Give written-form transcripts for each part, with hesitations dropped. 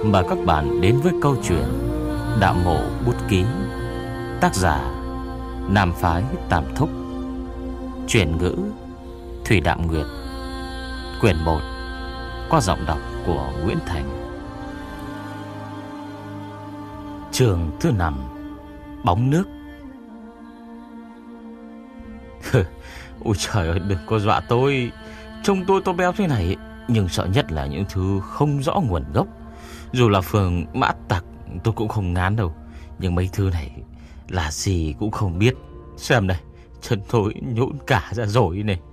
mời các bạn đến với câu chuyện Đạo Mộ Bút Ký. Tác giả Nam Phái Tam Thúc. Chuyển ngữ Thủy Đạm Nguyệt. Quyển 1, qua giọng đọc của Nguyễn Thành. Chương thứ 5, bóng nước. Ôi trời ơi, đừng có dọa tôi. Trông tôi to béo thế này, nhưng sợ nhất là những thứ không rõ nguồn gốc. Dù là phường mã tặc tôi cũng không ngán đâu, nhưng mấy thứ này là gì cũng không biết. Xem này, chân tôi nhũn cả ra rồi này.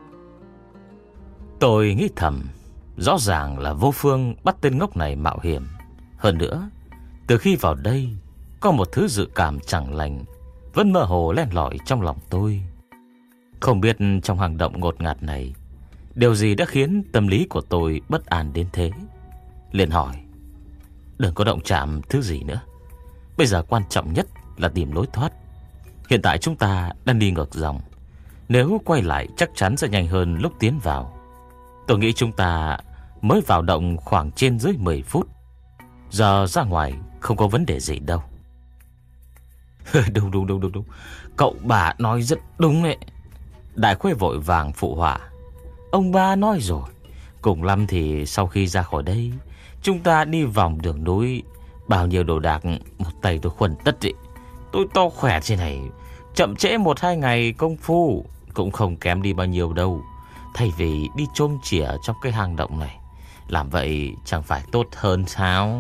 Tôi nghĩ thầm, rõ ràng là Vô Phương bắt tên ngốc này mạo hiểm. Hơn nữa, từ khi vào đây, có một thứ dự cảm chẳng lành vẫn mơ hồ len lỏi trong lòng tôi. Không biết trong hang động ngột ngạt này, điều gì đã khiến tâm lý của tôi bất an đến thế. Liền hỏi, đừng có động chạm thứ gì nữa. Bây giờ quan trọng nhất là tìm lối thoát. Hiện tại chúng ta đang đi ngược dòng. Nếu quay lại chắc chắn sẽ nhanh hơn lúc tiến vào. Tôi nghĩ chúng ta mới vào động khoảng trên dưới 10 phút. Giờ ra ngoài không có vấn đề gì đâu. Đúng. Cậu bà nói rất đúng đấy. Đại Khuê vội vàng phụ họa. Ông ba nói rồi, cùng lắm thì sau khi ra khỏi đây, chúng ta đi vòng đường núi. Bao nhiêu đồ đạc một tay tôi khuân tất ý. Tôi to khỏe thế này, chậm trễ 1-2 ngày công phu cũng không kém đi bao nhiêu đâu. Thay vì đi chôm chỉa trong cái hang động này, làm vậy chẳng phải tốt hơn sao?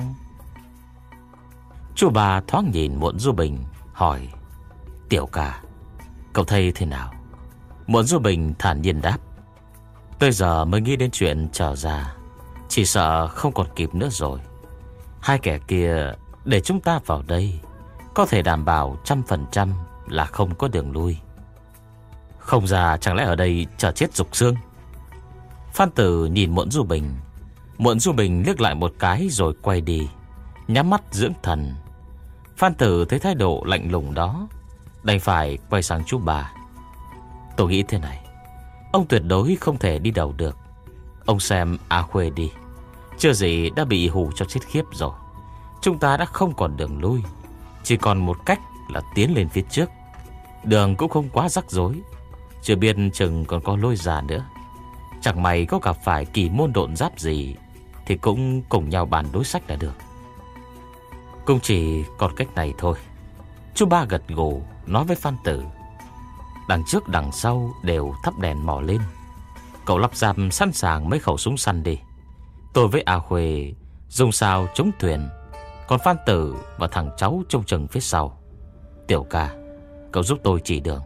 Chú bà thoáng nhìn Muộn Du Bình, hỏi, Tiểu ca, cậu thấy thế nào? Muộn Du Bình thản nhiên đáp, tôi giờ mới nghĩ đến chuyện trở ra, chỉ sợ không còn kịp nữa rồi. Hai kẻ kia để chúng ta vào đây, có thể đảm bảo 100% là không có đường lui. Không ra chẳng lẽ ở đây chờ chết rục xương? Phan Tử nhìn Muộn Du Bình. Muộn Du Bình liếc lại một cái rồi quay đi, nhắm mắt dưỡng thần. Phan Tử thấy thái độ lạnh lùng đó, đành phải quay sang chú bà. Tôi nghĩ thế này, ông tuyệt đối không thể đi đầu được. Ông xem A Khuê đi, chưa gì đã bị hù cho chết khiếp rồi. Chúng ta đã không còn đường lui, chỉ còn một cách là tiến lên phía trước. Đường cũng không quá rắc rối, chưa biết chừng còn có lối ra nữa. Chẳng may có gặp phải kỳ môn độn giáp gì thì cũng cùng nhau bàn đối sách là được. Cũng chỉ còn cách này thôi. Chú ba gật gù nói với Phan Tử. Đằng trước đằng sau đều thắp đèn mò lên. Cậu lắp ráp sẵn sàng mấy khẩu súng săn đi. Tôi với A Khuê dùng sao chống thuyền, còn Phan Tử và thằng cháu trông chừng phía sau. Tiểu ca, cậu giúp tôi chỉ đường.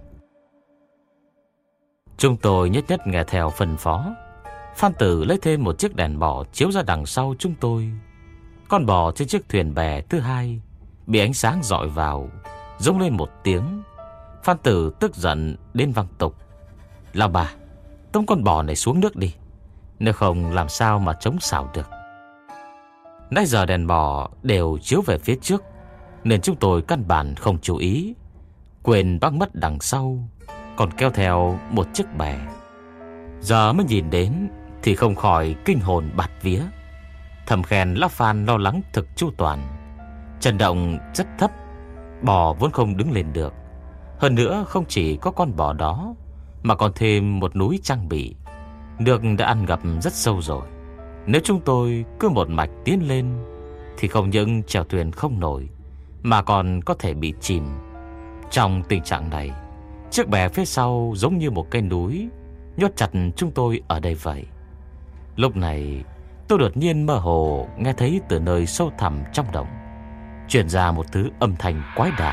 Chúng tôi nhất nhất nghe theo phân phó. Phan Tử lấy thêm một chiếc đèn bò chiếu ra đằng sau chúng tôi. Con bò trên chiếc thuyền bè thứ hai bị ánh sáng rọi vào, rống lên một tiếng. Phan Tử tức giận đến văng tục. Lão bà, tống con bò này xuống nước đi, nếu không làm sao mà chống xảo được. Nãy giờ đèn bò đều chiếu về phía trước, nên chúng tôi căn bản không chú ý, quên bác mất đằng sau còn kéo theo một chiếc bè. Giờ mới nhìn đến thì không khỏi kinh hồn bạt vía. Thầm khen lão Phan lo lắng thực chu toàn. Chân động rất thấp, bò vốn không đứng lên được. Hơn nữa không chỉ có con bò đó, mà còn thêm một núi trang bị. Nước đã ăn ngập rất sâu rồi. Nếu chúng tôi cứ một mạch tiến lên thì không những chèo thuyền không nổi, mà còn có thể bị chìm. Trong tình trạng này, chiếc bè phía sau giống như một cây núi nhốt chặt chúng tôi ở đây vậy. Lúc này tôi đột nhiên mơ hồ nghe thấy từ nơi sâu thẳm trong động truyền ra một thứ âm thanh quái đản.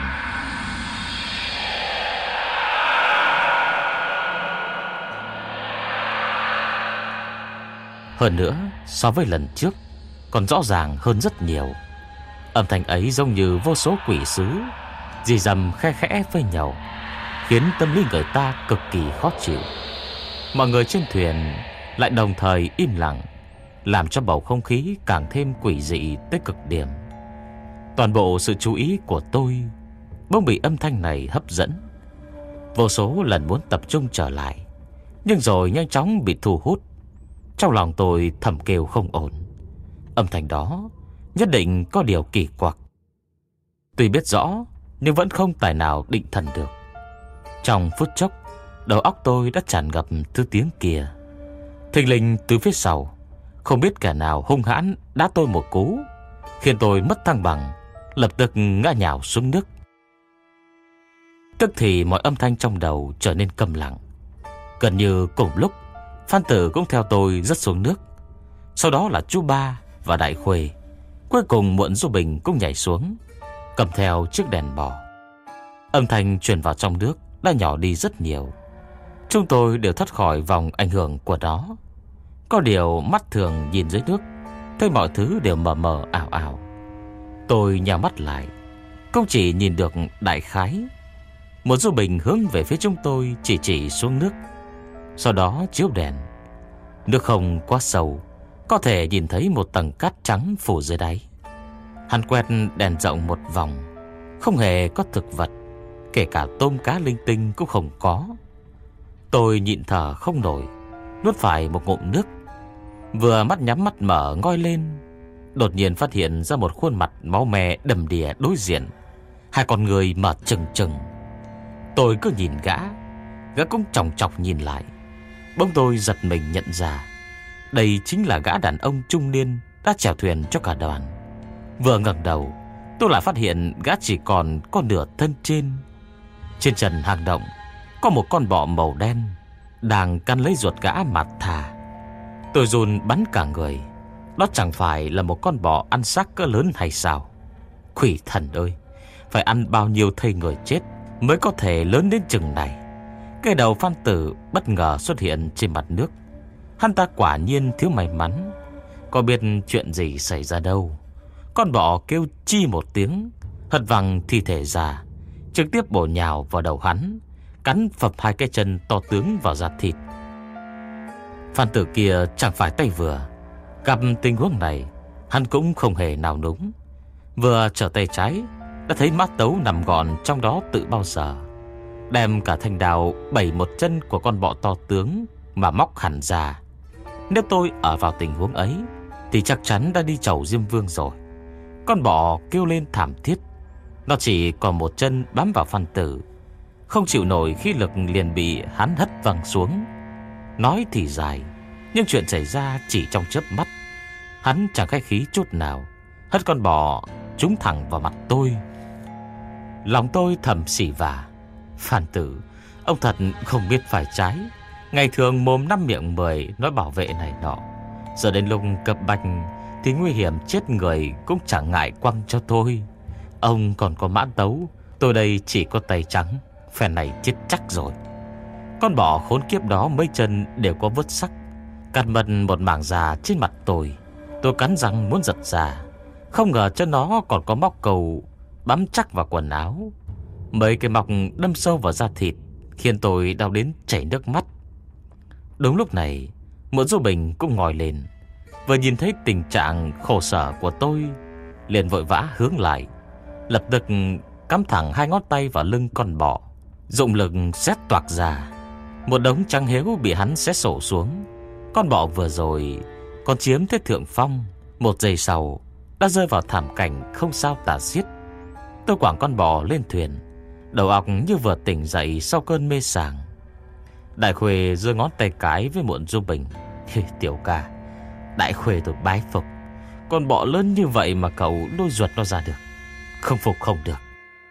Hơn nữa, so với lần trước còn rõ ràng hơn rất nhiều. Âm thanh ấy giống như vô số quỷ sứ rì rầm khe khẽ với nhau, khiến tâm lý người ta cực kỳ khó chịu. Mọi người trên thuyền lại đồng thời im lặng, làm cho bầu không khí càng thêm quỷ dị tới cực điểm. Toàn bộ sự chú ý của tôi bỗng bị âm thanh này hấp dẫn. Vô số lần muốn tập trung trở lại, nhưng rồi nhanh chóng bị thu hút. Trong lòng tôi thầm kêu không ổn. Âm thanh đó nhất định có điều kỳ quặc. Tuy biết rõ nhưng vẫn không tài nào định thần được. Trong phút chốc, đầu óc tôi đã tràn ngập thứ tiếng kia. Thình lình từ phía sau, không biết kẻ nào hung hãn đá tôi một cú, khiến tôi mất thăng bằng, lập tức ngã nhào xuống nước. Tức thì mọi âm thanh trong đầu trở nên câm lặng. Gần như cùng lúc, Phan Tử cũng theo tôi rớt xuống nước. Sau đó là chú Ba và Đại Khuê. Cuối cùng Muộn Du Bình cũng nhảy xuống, cầm theo chiếc đèn bò. Âm thanh truyền vào trong nước đã nhỏ đi rất nhiều. Chúng tôi đều thoát khỏi vòng ảnh hưởng của nó. Có điều mắt thường nhìn dưới nước, thấy mọi thứ đều mờ mờ ảo ảo. Tôi nhào mắt lại, cũng chỉ nhìn được đại khái. Muộn Du Bình hướng về phía chúng tôi, chỉ xuống nước. Sau đó chiếu đèn. Nước không quá sâu, có thể nhìn thấy một tầng cát trắng phủ dưới đáy. Hắn quét đèn rộng một vòng, không hề có thực vật, kể cả tôm cá linh tinh cũng không có. Tôi nhịn thở không nổi, nuốt phải một ngụm nước. Vừa mắt nhắm mắt mở ngoi lên, đột nhiên phát hiện ra một khuôn mặt máu me đầm đìa đối diện. Hai con người mở trừng trừng. Tôi cứ nhìn gã cũng chòng chọc nhìn lại. Bỗng tôi giật mình nhận ra đây chính là gã đàn ông trung niên đã chèo thuyền cho cả đoàn. Vừa ngẩng đầu, tôi lại phát hiện gã chỉ còn có nửa thân trên. Trên trần hang động có một con bọ màu đen đang cắn lấy ruột gã mà thả. Tôi run bắn cả người. Đó chẳng phải là một con bọ ăn xác cỡ lớn hay sao? Quỷ thần ơi, phải ăn bao nhiêu thây người chết mới có thể lớn đến chừng này. Cái đầu Phan Tử bất ngờ xuất hiện trên mặt nước. Hắn ta quả nhiên thiếu may mắn. Có biết chuyện gì xảy ra đâu. Con bọ kêu chi một tiếng, hất văng thi thể ra, trực tiếp bổ nhào vào đầu hắn, cắn phập hai cái chân to tướng vào da thịt. Phan Tử kia chẳng phải tay vừa. Gặp tình huống này, hắn cũng không hề nào núng. Vừa trở tay trái đã thấy mã tấu nằm gọn trong đó tự bao giờ, đem cả thanh đao bẩy một chân của con bọ to tướng mà móc hẳn ra. Nếu tôi ở vào tình huống ấy thì chắc chắn đã đi chầu Diêm Vương rồi. Con bọ kêu lên thảm thiết. Nó chỉ còn một chân bám vào Phan Tử, không chịu nổi khí lực liền bị hắn hất văng xuống. Nói thì dài, nhưng chuyện xảy ra chỉ trong chớp mắt. Hắn chẳng khách khí chút nào, hất con bò trúng thẳng vào mặt tôi. Lòng tôi thầm xỉ vả. Phan Tử, ông thật không biết phải trái. Ngày thường mồm năm miệng mười nói bảo vệ này nọ, giờ đến lúc cập bạch thì nguy hiểm chết người cũng chẳng ngại quăng cho tôi. Ông còn có mã tấu, tôi đây chỉ có tay trắng, phen này chết chắc rồi. Con bọ khốn kiếp đó mấy chân đều có vết sắc, cắt mất một mảng da trên mặt tôi. Tôi cắn răng muốn giật ra, không ngờ cho nó còn có móc cầu bám chắc vào quần áo. Mấy cái móc đâm sâu vào da thịt khiến tôi đau đến chảy nước mắt. Đúng lúc này, Muộn Du Bình cũng ngồi lên, vừa nhìn thấy tình trạng khổ sở của tôi liền vội vã hướng lại, lập tức cắm thẳng hai ngón tay vào lưng con bọ, dụng lực xét toạc ra. Một đống trắng héo bị hắn xé sổ xuống. Con bọ vừa rồi còn chiếm thế thượng phong, một giây sau đã rơi vào thảm cảnh không sao tả xiết. Tôi quẳng con bò lên thuyền, đầu óc như vừa tỉnh dậy sau cơn mê sảng. Đại Khuê giơ ngón tay cái với Muộn Du Bình. Tiểu ca, Đại Khuê tôi bái phục. Con bọ lớn như vậy mà cậu đôi ruột nó ra được. Không phục không được.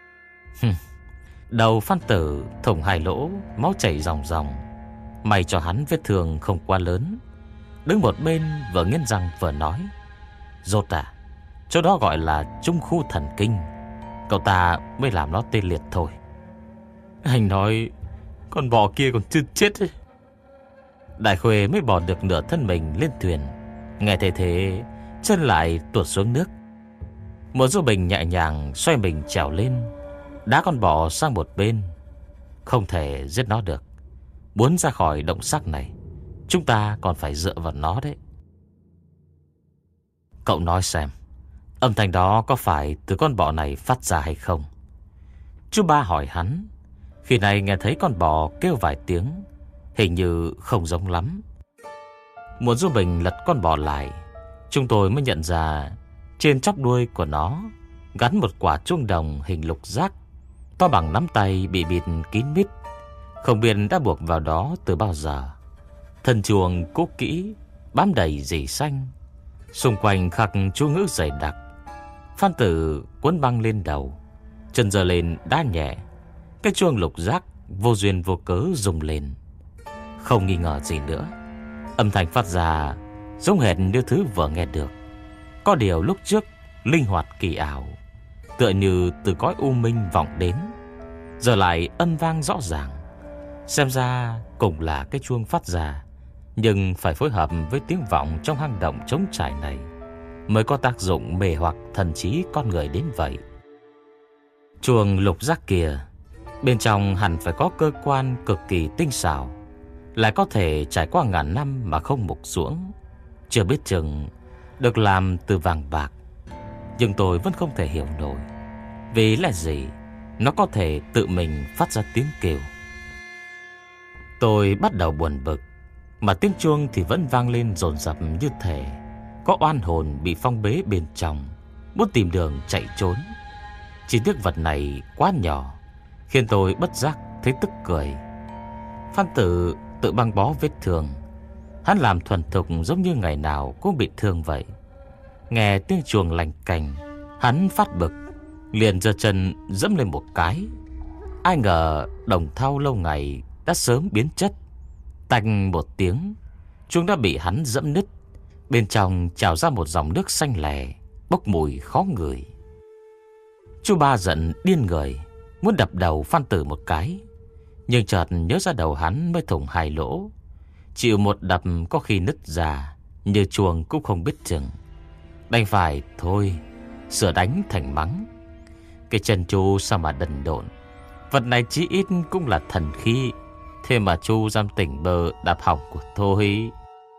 Đầu Phan Tử thủng hai lỗ, máu chảy ròng ròng. May cho hắn vết thương không quá lớn. Đứng một bên vừa nghiến răng vừa nói: Rốt à, chỗ đó gọi là trung khu thần kinh, cậu ta mới làm nó tê liệt thôi. Anh nói con bò kia còn chưa chết ấy. Đại Khuê mới bỏ được nửa thân mình lên thuyền. Nghe thấy thế, chân lại tuột xuống nước. Muộn Du Bình nhẹ nhàng xoay mình trèo lên, đá con bò sang một bên. Không thể giết nó được. Muốn ra khỏi động sắc này, chúng ta còn phải dựa vào nó đấy. Cậu nói xem, âm thanh đó có phải từ con bò này phát ra hay không? Chú Ba hỏi hắn. Khi này nghe thấy con bò kêu vài tiếng, hình như không giống lắm. Muộn Du Bình lật con bò lại, chúng tôi mới nhận ra Trên chóp đuôi của nó gắn một quả chuông đồng hình lục giác, to bằng nắm tay, bị bịt kín mít, không biết đã buộc vào đó từ bao giờ. Thân chuông cũ kỹ, bám đầy rỉ xanh, xung quanh khắc chú ngữ dày đặc. Phan Tử cuốn băng lên đầu, chân giơ lên đá nhẹ, cái chuông lục giác vô duyên vô cớ rung lên. Không nghi ngờ gì nữa, âm thanh phát ra giống hệt như thứ vừa nghe được. Có điều lúc trước linh hoạt kỳ ảo, tựa như từ cõi u minh vọng đến, giờ lại âm vang rõ ràng. Xem ra cũng là cái chuông phát ra, nhưng phải phối hợp với tiếng vọng trong hang động trống trải này mới có tác dụng mê hoặc thần trí con người đến vậy. Chuông lục giác kia, bên trong hẳn phải có cơ quan cực kỳ tinh xảo, lại có thể trải qua ngàn năm mà không mục ruỗng, chưa biết chừng được làm từ vàng bạc. Nhưng tôi vẫn không thể hiểu nổi vì lẽ gì nó có thể tự mình phát ra tiếng kêu. Tôi bắt đầu buồn bực, mà tiếng chuông thì vẫn vang lên dồn dập như thể có oan hồn bị phong bế bên trong, muốn tìm đường chạy trốn. Chỉ tiếc vật này quá nhỏ, khiến tôi bất giác thấy tức cười. Phan Tử tự băng bó vết thương, hắn làm thuần thục giống như ngày nào cũng bị thương vậy. Nghe tiếng chuông lành cành, hắn phát bực, liền giơ chân dẫm lên một cái. Ai ngờ đồng thau lâu ngày đã sớm biến chất. Tanh một tiếng, chuông đã bị hắn dẫm nứt, bên trong trào ra một dòng nước xanh lè, bốc mùi khó ngửi. Chú Ba giận điên người, muốn đập đầu Phan Tử một cái, nhưng chợt nhớ ra đầu hắn mới thủng 2 lỗ, chịu một đập có khi nứt ra, như chuông cũng không biết chừng. Đành phải thôi, sửa đánh thành mắng. Cái chân chú sao mà đần độn, vật này chí ít cũng là thần khí, thế mà chú dám tỉnh bơ đạp hỏng của tôi.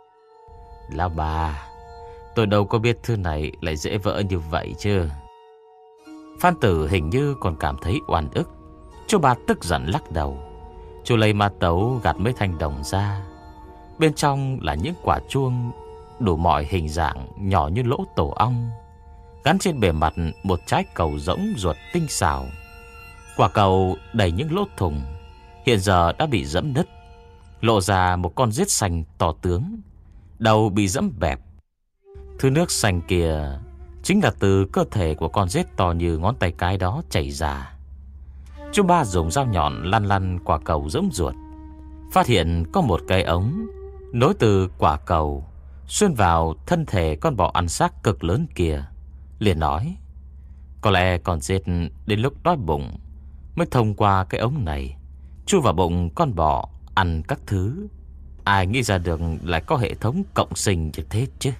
Lão bà, tôi đâu có biết thứ này lại dễ vỡ như vậy chứ. Phan Tử hình như còn cảm thấy oan ức. Chú Ba tức giận lắc đầu. Chú lấy ma tấu gạt mấy thanh đồng ra, bên trong là những quả chuông đủ mọi hình dạng, nhỏ như lỗ tổ ong, gắn trên bề mặt một trái cầu rỗng ruột tinh xảo. Quả cầu đầy những lỗ thủng, hiện giờ đã bị dẫm nứt, lộ ra một con rết xanh to tướng, đầu bị dẫm bẹp. Thứ nước xanh kia chính là từ cơ thể của con rết to như ngón tay cái đó chảy ra. Chú Ba dùng dao nhọn lăn lăn quả cầu rỗng ruột, phát hiện có một cái ống nối từ quả cầu xuyên vào thân thể con bọ ăn xác cực lớn kia. Liền nói, có lẽ con rết đến lúc đói bụng mới thông qua cái ống này chui vào bụng con bọ ăn các thứ. Ai nghĩ ra được lại có hệ thống cộng sinh như thế chứ.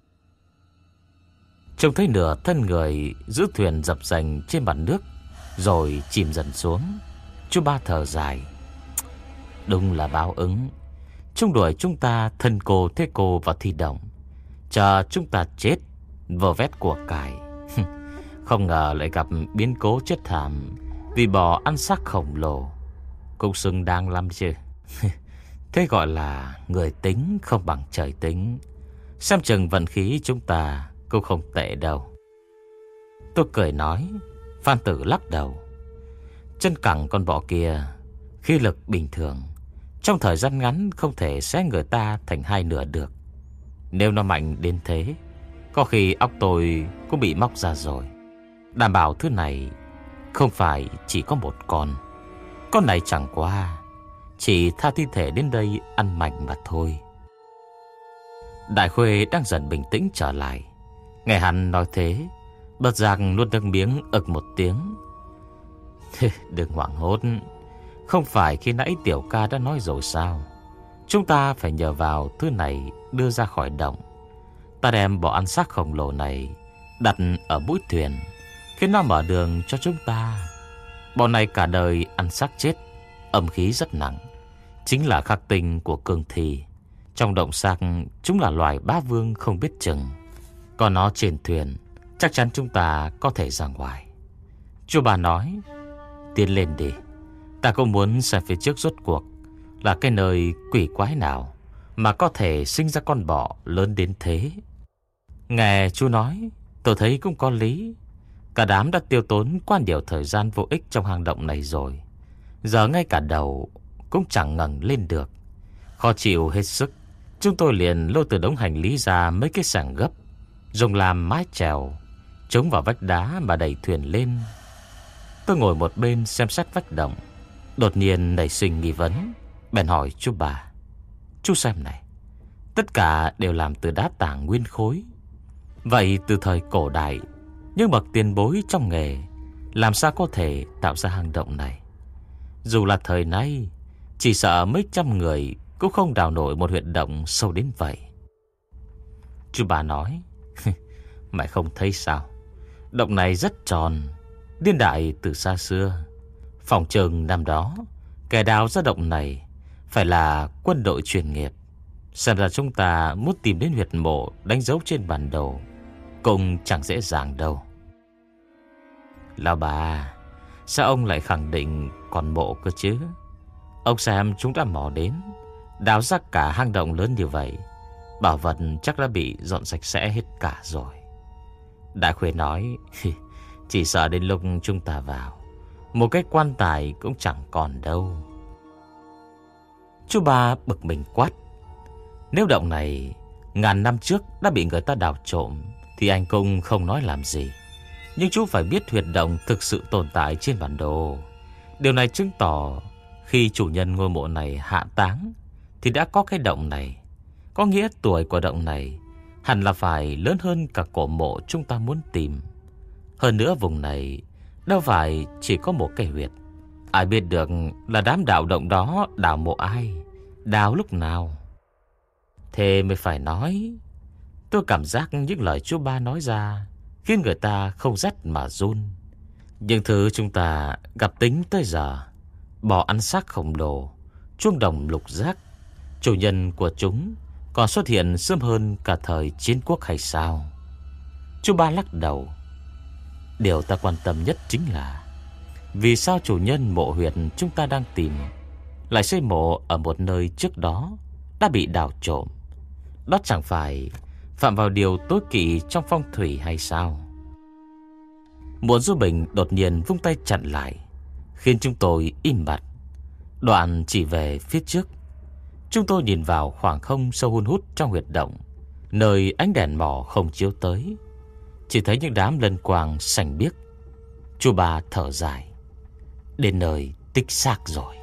Trông thấy nửa thân người giữ thuyền dập dềnh trên mặt nước rồi chìm dần xuống, chú Ba thở dài. Đúng là báo ứng, chúng đuổi chúng ta thân cô thế cô vào thi đồng, chờ chúng ta chết vơ vét của cải. Không ngờ lại gặp biến cố chết thảm vì bò ăn xác khổng lồ. Cũng xứng đáng lắm chứ. Thế gọi là người tính không bằng trời tính. Xem chừng vận khí chúng ta cũng không tệ đâu. Tôi cười nói. Phan Tử lắc đầu. Chân cẳng con bọ kia khí lực bình thường, trong thời gian ngắn không thể xé người ta thành 2 nửa được. Nếu nó mạnh đến thế, có khi óc tôi cũng bị móc ra rồi. Đảm bảo thứ này không phải chỉ có một con. Con này chẳng qua chỉ tha thi thể đến đây ăn mạnh mà thôi. Đại Khuê đang dần bình tĩnh trở lại, nghe hắn nói thế, bật giác nuốt nước miếng ực một tiếng. Đừng hoảng hốt, không phải khi nãy Tiểu ca đã nói rồi sao? Chúng ta phải nhờ vào thứ này đưa ra khỏi động. Ta đem bọ ăn xác khổng lồ này đặt ở mũi thuyền, khiến nó mở đường cho chúng ta. Bọ này cả đời ăn xác chết, âm khí rất nặng, chính là khắc tinh của cương thi. Trong động xác chúng là loài bá vương không biết chừng. Còn nó trên thuyền, chắc chắn chúng ta có thể ra ngoài. Chú Ba nói, tiến lên đi, ta cũng muốn xem phía trước rốt cuộc là cái nơi quỷ quái nào mà có thể sinh ra con bọ lớn đến thế. Nghe chú nói, Tôi thấy cũng có lý. Cả đám đã tiêu tốn quá nhiều thời gian vô ích trong hang động này rồi. Giờ ngay cả đầu cũng chẳng ngẩng lên được. Khó chịu hết sức, chúng tôi liền lôi từ đống hành lý ra mấy cái xảng gấp, dùng làm mái chèo, chống vào vách đá mà đẩy thuyền lên. Tôi ngồi một bên xem xét vách động, đột nhiên nảy sinh nghi vấn, bèn hỏi chú bà: "Chú xem này, tất cả đều làm từ đá tảng nguyên khối. Vậy từ thời cổ đại, những bậc tiền bối trong nghề làm sao có thể tạo ra hang động này? Dù là thời nay, chỉ sợ mấy trăm người cũng không đào nổi một huyệt động sâu đến vậy." Chú bà nói: "Mày không thấy sao? Động này rất tròn, niên đại từ xa xưa. Phòng chừng năm đó, kẻ đào ra động này phải là quân đội chuyên nghiệp. Xem ra chúng ta muốn tìm đến huyệt mộ đánh dấu trên bản đồ cũng chẳng dễ dàng đâu." "Lão bà, sao ông lại khẳng định còn mộ cơ chứ? Ông xem chúng đã mò đến, đào ra cả hang động lớn như vậy, bảo vật chắc đã bị dọn sạch sẽ hết cả rồi." Đại Khuê nói: "Chỉ sợ đến lúc chúng ta vào, một cái quan tài cũng chẳng còn đâu." Chú ba bực mình quát: "Nếu động này ngàn năm trước đã bị người ta đào trộm thì anh cũng không nói làm gì. Nhưng chú phải biết huyệt động thực sự tồn tại trên bản đồ. Điều này chứng tỏ khi chủ nhân ngôi mộ này hạ táng thì đã có cái động này. Có nghĩa tuổi của động này hẳn là phải lớn hơn cả cổ mộ chúng ta muốn tìm. Hơn nữa vùng này đâu phải chỉ có một cái huyệt. Ai biết được là đám đào động đó đào mộ ai, đào lúc nào. Thế mới phải nói." Tôi cảm giác những lời chú ba nói ra khiến người ta không rét mà run. Những thứ chúng ta gặp tính tới giờ, bò ăn xác khổng lồ, chuông đồng lục giác, chủ nhân của chúng còn xuất hiện sớm hơn cả thời chiến quốc hay sao? Chú ba lắc đầu: "Điều ta quan tâm nhất chính là vì sao chủ nhân mộ huyệt chúng ta đang tìm lại xây mộ ở một nơi trước đó đã bị đào trộm. Đó chẳng phải phạm vào điều tối kỵ trong phong thủy hay sao?" Mộ Du Bình đột nhiên vung tay chặn lại, khiến chúng tôi im bặt. Đoạn chỉ về phía trước. Chúng tôi nhìn vào khoảng không sâu hun hút trong huyệt động, nơi ánh đèn mò không chiếu tới, chỉ thấy những đám lân quang xanh biếc. Chú bà thở dài: "Đến nơi tích xác rồi."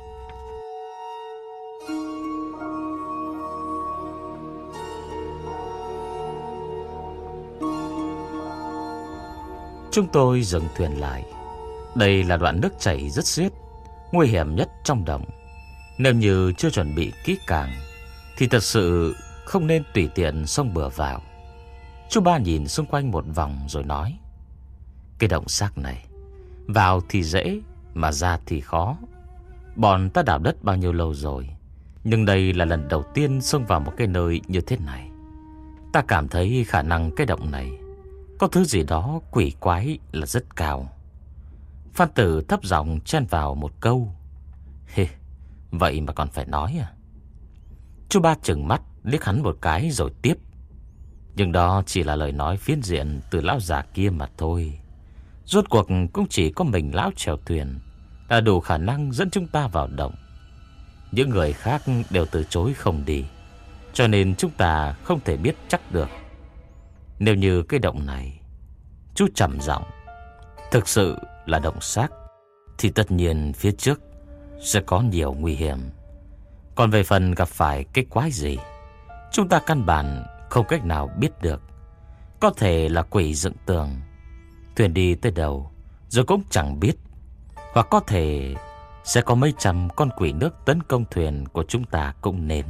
Chúng tôi dừng thuyền lại. Đây là đoạn nước chảy rất xiết, nguy hiểm nhất trong động. Nếu như chưa chuẩn bị kỹ càng thì thật sự không nên tùy tiện xông bừa vào. Chú ba nhìn xung quanh một vòng rồi nói: "Cái động xác này, vào thì dễ mà ra thì khó. Bọn ta đào đất bao nhiêu lâu rồi, nhưng đây là lần đầu tiên xông vào một cái nơi như thế này. Ta cảm thấy khả năng cái động này có thứ gì đó quỷ quái là rất cao." Phan Tử thấp giọng chen vào một câu: "Hê, vậy mà còn phải nói à?" Chú ba trừng mắt liếc hắn một cái rồi tiếp: "Nhưng đó chỉ là lời nói phiến diện từ lão già kia mà thôi. Rốt cuộc cũng chỉ có mình lão chèo thuyền đã đủ khả năng dẫn chúng ta vào động. Những người khác đều từ chối không đi, cho nên chúng ta không thể biết chắc được. Nếu như cái động này," chú trầm giọng, "thực sự là động xác thì tất nhiên phía trước sẽ có nhiều nguy hiểm. Còn về phần gặp phải cái quái gì, chúng ta căn bản không cách nào biết được. Có thể là quỷ dựng tường, thuyền đi tới đâu rồi cũng chẳng biết. Hoặc có thể sẽ có mấy trăm con quỷ nước tấn công thuyền của chúng ta cũng nên."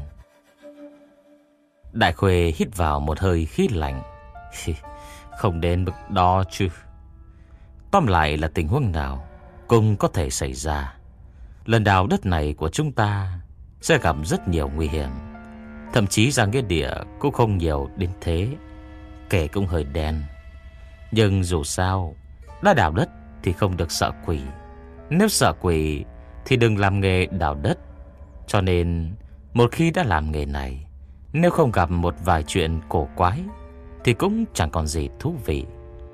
Đại Khuê hít vào một hơi khí lạnh: "Không đến mức đó chứ. Tóm lại là tình huống nào cũng có thể xảy ra. Lần đào đất này của chúng ta sẽ gặp rất nhiều nguy hiểm. Thậm chí ra nghĩa địa cũng không nhiều đến thế, kể cũng hơi đen. Nhưng dù sao, đã đào đất thì không được sợ quỷ. Nếu sợ quỷ thì đừng làm nghề đào đất. Cho nên một khi đã làm nghề này, nếu không gặp một vài chuyện cổ quái thì cũng chẳng còn gì thú vị.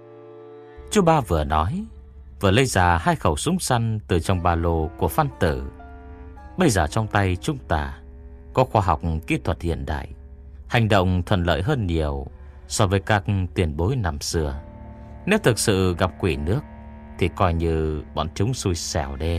Chú Ba vừa nói, vừa lấy ra 2 khẩu súng săn từ trong ba lô của Phan Tử. Bây giờ trong tay chúng ta có khoa học kỹ thuật hiện đại, hành động thuận lợi hơn nhiều so với các tiền bối năm xưa. Nếu thực sự gặp quỷ nước thì coi như bọn chúng xui xẻo đê.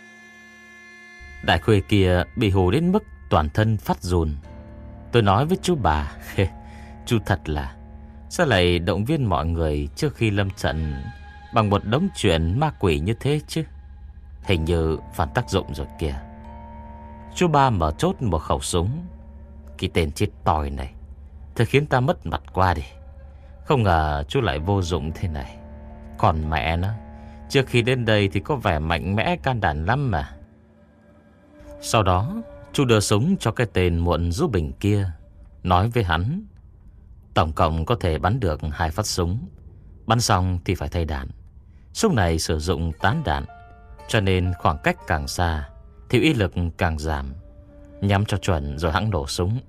Đại khuê kia bị hù đến mức toàn thân phát run. Tôi nói với chú Bà, chú thật là sao lại động viên mọi người trước khi lâm trận bằng một đống chuyện ma quỷ như thế chứ? Hình như phản tác dụng rồi kìa. Chú Ba mở chốt một khẩu súng. Cái tên chết tòi này thật khiến ta mất mặt quá đi. Không ngờ chú lại vô dụng thế này. Còn mẹ nó, trước khi đến đây thì có vẻ mạnh mẽ can đảm lắm mà. Sau đó chú đưa súng cho cái tên Muộn Du Bình kia, nói với hắn, tổng cộng có thể bắn được 2 phát súng. Bắn xong thì phải thay đạn. Súng này sử dụng tán đạn, cho nên khoảng cách càng xa thì uy lực càng giảm. Nhắm cho chuẩn rồi hẵng nổ súng.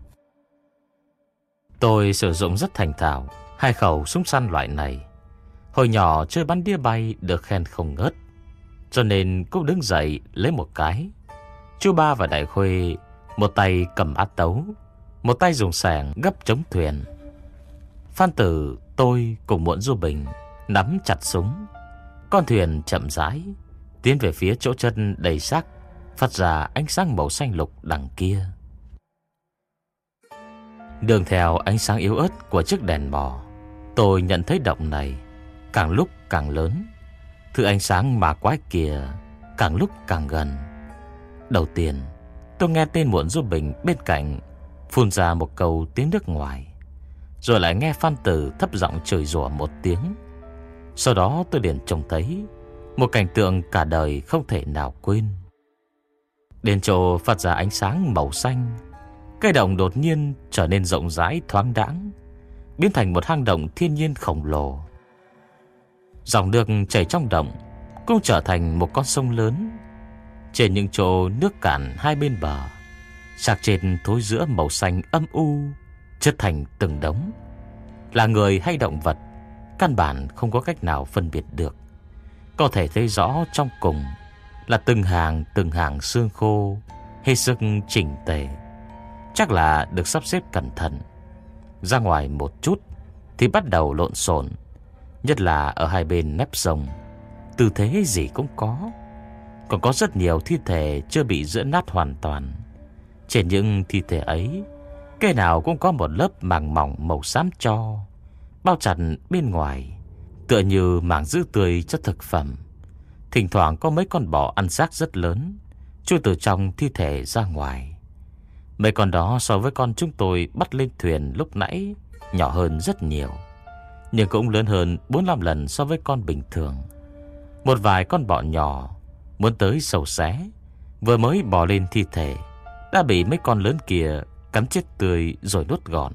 Tôi sử dụng rất thành thạo 2 khẩu súng săn loại này. Hồi nhỏ chơi bắn đĩa bay được khen không ngớt, cho nên cũng đứng dậy lấy một cái. Chú Ba và Đại Khuê một tay cầm át tấu, một tay dùng xẻng gấp chống thuyền. Phan Tử, tôi cùng Muộn Du Bình nắm chặt súng. Con thuyền chậm rãi tiến về phía chỗ chân đầy xác phát ra ánh sáng màu xanh lục đằng kia. Đường theo ánh sáng yếu ớt của chiếc đèn mò, tôi nhận thấy động này càng lúc càng lớn. Thứ ánh sáng ma quái kia càng lúc càng gần. Đầu tiên tôi nghe tên Muộn Du Bình bên cạnh phun ra một câu tiếng nước ngoài, rồi lại nghe Phan Tử thấp giọng chửi rủa một tiếng. Sau đó tôi liền trông thấy một cảnh tượng cả đời không thể nào quên. Đèn trồ phát ra ánh sáng màu xanh, cái động đột nhiên trở nên rộng rãi thoáng đãng, biến thành một hang động thiên nhiên khổng lồ. Dòng nước chảy trong động cũng trở thành một con sông lớn. Trên những chỗ nước cạn hai bên bờ, sạc trên thối rữa màu xanh âm u chất thành từng đống. Là người hay động vật, căn bản không có cách nào phân biệt được. Có thể thấy rõ trong cùng là từng hàng xương khô hết sức chỉnh tề, chắc là được sắp xếp cẩn thận. Ra ngoài một chút thì bắt đầu lộn xộn, nhất là ở hai bên mép sông, tư thế gì cũng có. Còn có rất nhiều thi thể chưa bị giã nát hoàn toàn. Trên những thi thể ấy, cái nào cũng có một lớp màng mỏng màu xám tro bao chặt bên ngoài, tựa như màng giữ tươi cho thực phẩm. Thỉnh thoảng có mấy con bò ăn xác rất lớn chui từ trong thi thể ra ngoài. Mấy con đó so với con chúng tôi bắt lên thuyền lúc nãy nhỏ hơn rất nhiều, nhưng cũng lớn hơn 4-5 lần so với con bình thường. Một vài con bọ nhỏ muốn tới sầu xé, vừa mới bò lên thi thể đã bị mấy con lớn kia cắn chết tươi rồi nuốt gọn.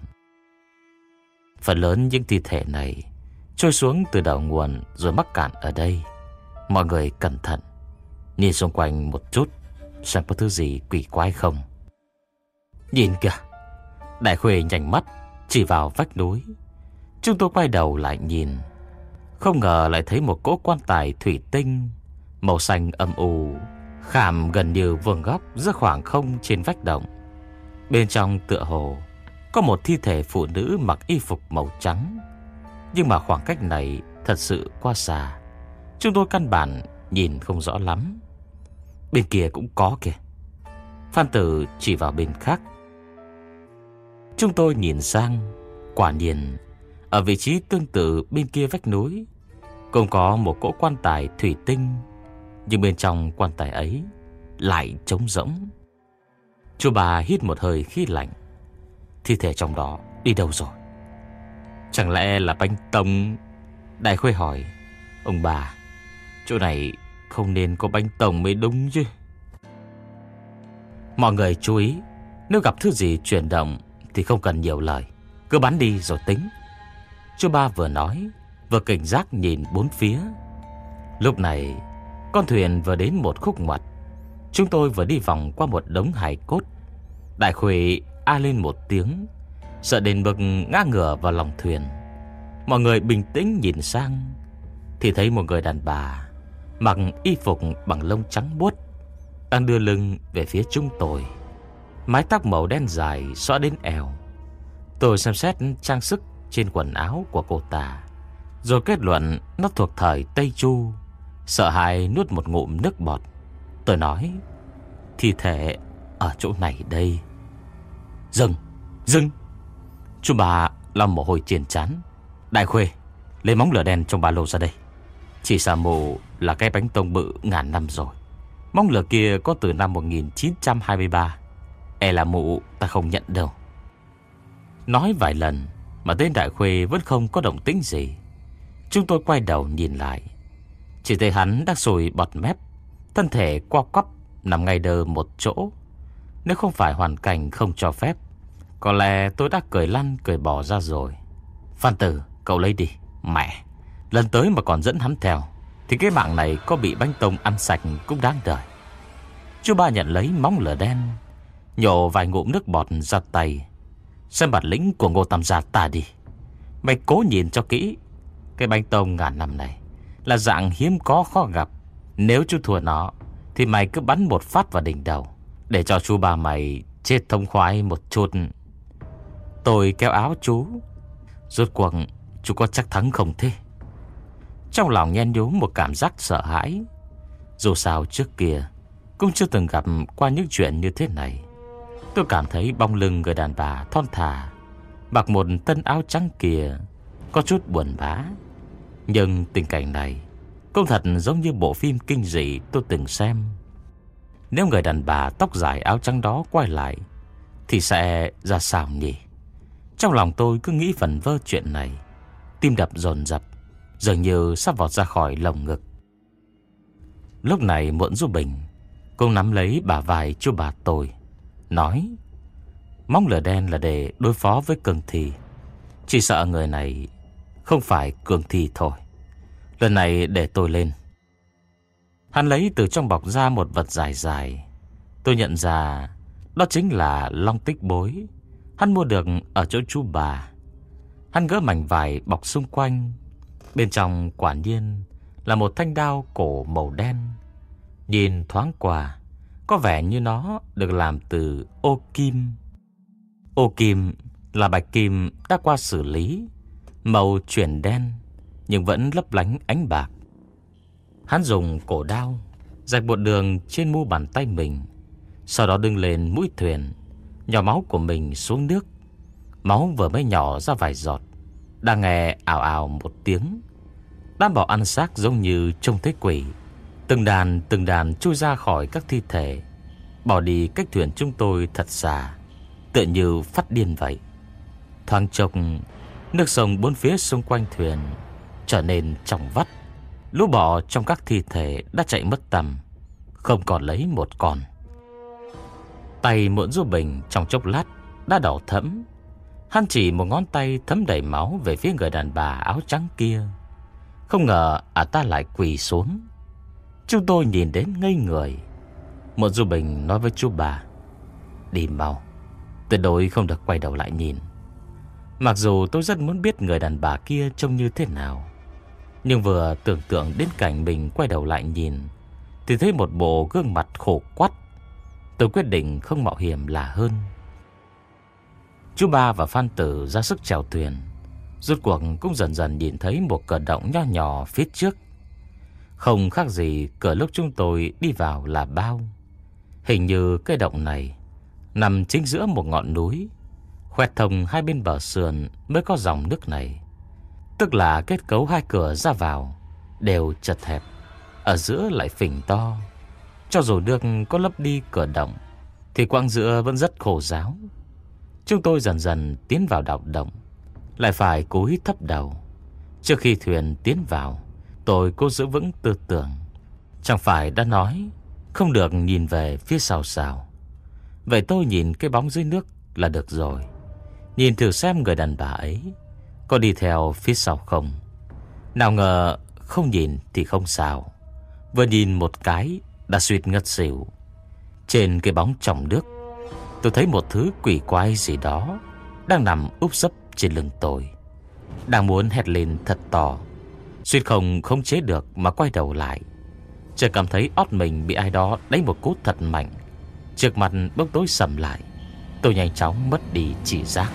Phần lớn những thi thể này trôi xuống từ đầu nguồn rồi mắc cạn ở đây. Mọi người cẩn thận, nhìn xung quanh một chút xem có thứ gì quỷ quái không. Nhìn kìa! Đại Khuê nhanh mắt chỉ vào vách núi. Chúng tôi quay đầu lại nhìn, không ngờ lại thấy một cỗ quan tài thủy tinh màu xanh âm u khảm gần như vuông góc giữa khoảng không trên vách động. Bên trong tựa hồ có một thi thể phụ nữ mặc y phục màu trắng, nhưng mà khoảng cách này thật sự quá xa, chúng tôi căn bản nhìn không rõ lắm. Bên kia cũng có kìa. Phan Tử chỉ vào bên khác. Chúng tôi nhìn sang, quả nhiên ở vị trí tương tự bên kia vách núi cũng có một cỗ quan tài thủy tinh, nhưng bên trong quan tài ấy lại trống rỗng. Chú Bà hít một hơi khí lạnh. Thi thể trong đó đi đâu rồi? Chẳng lẽ là bánh tông? Đại Khuê hỏi. Ông bà, chỗ này không nên có bánh tông mới đúng chứ. Mọi người chú ý, nếu gặp thứ gì chuyển động thì không cần nhiều lời, cứ bắn đi rồi tính. Chú Ba vừa nói vừa cảnh giác nhìn bốn phía. Lúc này con thuyền vừa đến một khúc ngoặt. Chúng tôi vừa đi vòng qua một đống hài cốt. Đại Khuê a lên một tiếng, sợ đến mức ngã ngửa vào lòng thuyền. Mọi người bình tĩnh nhìn sang thì thấy một người đàn bà mặc y phục bằng lông trắng buốt đang đưa lưng về phía chúng tôi. Mái tóc màu đen dài xõa đến eo. Tôi xem xét trang sức trên quần áo của cô ta, rồi kết luận nó thuộc thời Tây Chu. Sợ hãi nuốt một ngụm nước bọt. Tôi nói: thi thể ở chỗ này đây. Dừng. Chú bà lòng mồ hôi trên trán. Đại Khuê, lấy móng lửa đen trong ba lô ra đây. Chỉ sợ mụ là cái bánh tông bự ngàn năm rồi. Móng lửa kia có từ năm 1923. E là mụ ta không nhận đâu. Nói vài lần mà tên Đại Khuê vẫn không có động tĩnh gì. Chúng tôi quay đầu nhìn lại, chỉ thấy hắn đang sùi bọt mép, thân thể co quắp nằm ngay đơ một chỗ. Nếu không phải hoàn cảnh không cho phép, có lẽ tôi đã cười lăn cười bò ra rồi. Phan Tử, cậu lấy đi. Mẹ, lần tới mà còn dẫn hắn theo thì cái mạng này có bị bánh tông ăn sạch cũng đáng đời. Chú ba nhận lấy móng lửa đen, nhổ vài ngụm nước bọt ra tay. Xem bản lĩnh của Ngô Tam gia ta đi. Mày cố nhìn cho kỹ. Cái bánh tông ngàn năm này là dạng hiếm có khó gặp. Nếu chú thua nó thì mày cứ bắn một phát vào đỉnh đầu, để cho chú ba mày chết thông khoái một chút. Tôi kéo áo chú. Rốt cuộc chú có chắc thắng không thế? Trong lòng nhen nhúm một cảm giác sợ hãi. Dù sao trước kia cũng chưa từng gặp qua những chuyện như thế này. Tôi cảm thấy bóng lưng người đàn bà thon thả mặc một tân áo trắng kia có chút buồn bã. Nhưng tình cảnh này cũng thật giống như bộ phim kinh dị tôi từng xem. Nếu người đàn bà tóc dài áo trắng đó quay lại thì sẽ ra sao nhỉ? Trong lòng tôi cứ nghĩ vẩn vơ chuyện này, tim đập dồn dập, dường như sắp vọt ra khỏi lồng ngực. Lúc này Muộn Du Bình cũng nắm lấy bả vai chú bà tôi, nói: móng lửa đen là để đối phó với cường thi. Chỉ sợ người này không phải cường thi thôi. Lần này để tôi lên. Hắn lấy từ trong bọc ra một vật dài dài. Tôi nhận ra đó chính là long tích bối. Hắn mua được ở chỗ chú bà. Hắn gỡ mảnh vải bọc xung quanh. Bên trong quả nhiên là một thanh đao cổ màu đen. Nhìn thoáng qua có vẻ như nó được làm từ ô kim. Ô kim là bạch kim đã qua xử lý, màu chuyển đen nhưng vẫn lấp lánh ánh bạc. Hắn dùng cổ đao rạch một đường trên mu bàn tay mình, sau đó đứng lên mũi thuyền, nhỏ máu của mình xuống nước. Máu vừa mới nhỏ ra vài giọt, đang nghe ào ào một tiếng. Đám bò ăn xác giống như trông thấy quỷ, từng đàn chui ra khỏi các thi thể, bỏ đi cách thuyền chúng tôi thật xa, tựa như phát điên vậy. Thoáng chốc, nước sông bốn phía xung quanh thuyền trở nên trong vắt. Lũ bò trong các thi thể đã chạy mất tầm, không còn lấy một con. Tay Muộn Du Bình trong chốc lát đã đỏ thẫm. Hắn chỉ một ngón tay thấm đầy máu về phía người đàn bà áo trắng kia. Không ngờ ta lại quỳ xuống. Chúng tôi nhìn đến ngây người. Muộn Du Bình nói với chú bà: đi mau, tuyệt đối không được quay đầu lại nhìn. Mặc dù tôi rất muốn biết người đàn bà kia trông như thế nào, nhưng vừa tưởng tượng đến cảnh mình quay đầu lại nhìn thì thấy một bộ gương mặt khổ quắt. Tôi quyết định không mạo hiểm là hơn. Chú ba và Phan Tử ra sức chèo thuyền. Rốt cuộc cũng dần dần nhìn thấy một cửa động nho nhỏ phía trước, không khác gì cửa lúc chúng tôi đi vào là bao. Hình như cái động này nằm chính giữa một ngọn núi, khoét thông hai bên bờ sườn mới có dòng nước này. Tức là kết cấu hai cửa ra vào đều chật hẹp, ở giữa lại phình to. Cho dù được có lấp đi cửa động thì quãng giữa vẫn rất khô ráo. Chúng tôi dần dần tiến vào đạo động, lại phải cúi thấp đầu. Trước khi thuyền tiến vào, tôi cố giữ vững tư tưởng. Chẳng phải đã nói không được nhìn về phía sau sao? Vậy tôi nhìn cái bóng dưới nước là được rồi. Nhìn thử xem người đàn bà ấy có đi theo phía sau không. Nào ngờ không nhìn thì không sao, vừa nhìn một cái đã suýt ngất xỉu. Trên cái bóng trong nước, tôi thấy một thứ quỷ quái gì đó đang nằm úp sấp trên lưng tôi. Đang muốn hét lên thật to suýt không khống chế được mà quay đầu lại. Chợt cảm thấy ót mình bị ai đó đánh một cú thật mạnh. Trước mặt bỗng tối sầm lại. Tôi nhanh chóng mất đi chỉ giác.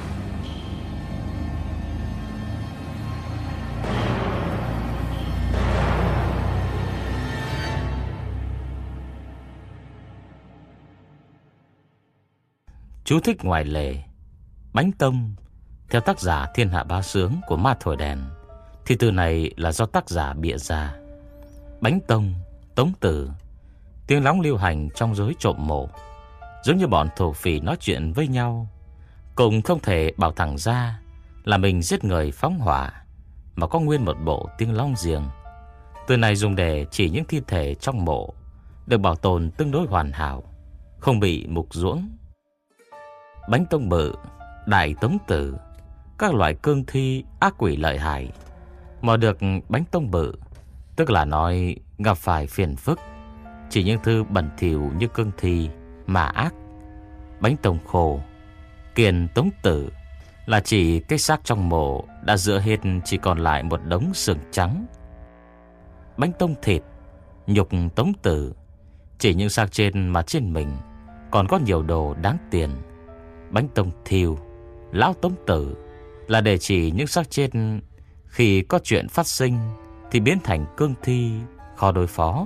Chú thích ngoài lề: Bánh tông theo tác giả Thiên Hạ Bá Sướng của Ma Thổi Đèn thì từ này là do tác giả bịa ra. Bánh tông, tống tử, tiếng lóng lưu hành trong giới trộm mộ, giống như bọn thổ phỉ nói chuyện với nhau, cùng không thể bảo thẳng ra là mình giết người phóng hỏa, mà có nguyên một bộ tiếng lóng riêng. Từ này dùng để chỉ những thi thể trong mộ được bảo tồn tương đối hoàn hảo, không bị mục ruỗng. Bánh tông bự, đại tống tử, các loại cương thi ác quỷ lợi hại mà được bánh tông bự, tức là nói gặp phải phiền phức, chỉ những thứ bẩn thỉu như cương thi mà ác. Bánh tông khô, kiền tống tử là chỉ cái xác trong mộ đã rữa hết, chỉ còn lại một đống xương trắng. Bánh tông thịt, nhục tống tử, chỉ những xác trên mà trên mình còn có nhiều đồ đáng tiền. Bánh tông thiêu, lão tống tử là để chỉ những xác trên khi có chuyện phát sinh thì biến thành cương thi khó đối phó.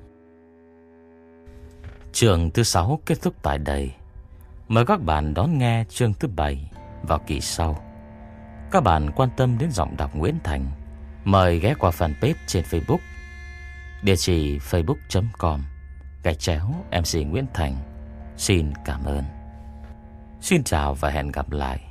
Chương thứ 6 kết thúc tại đây. Mời các bạn đón nghe chương thứ 7 vào kỳ sau. Các bạn quan tâm đến giọng đọc Nguyễn Thành, mời ghé qua fanpage trên Facebook, địa chỉ facebook.com/MC Nguyễn Thành. Xin cảm ơn. Xin chào và hẹn gặp lại.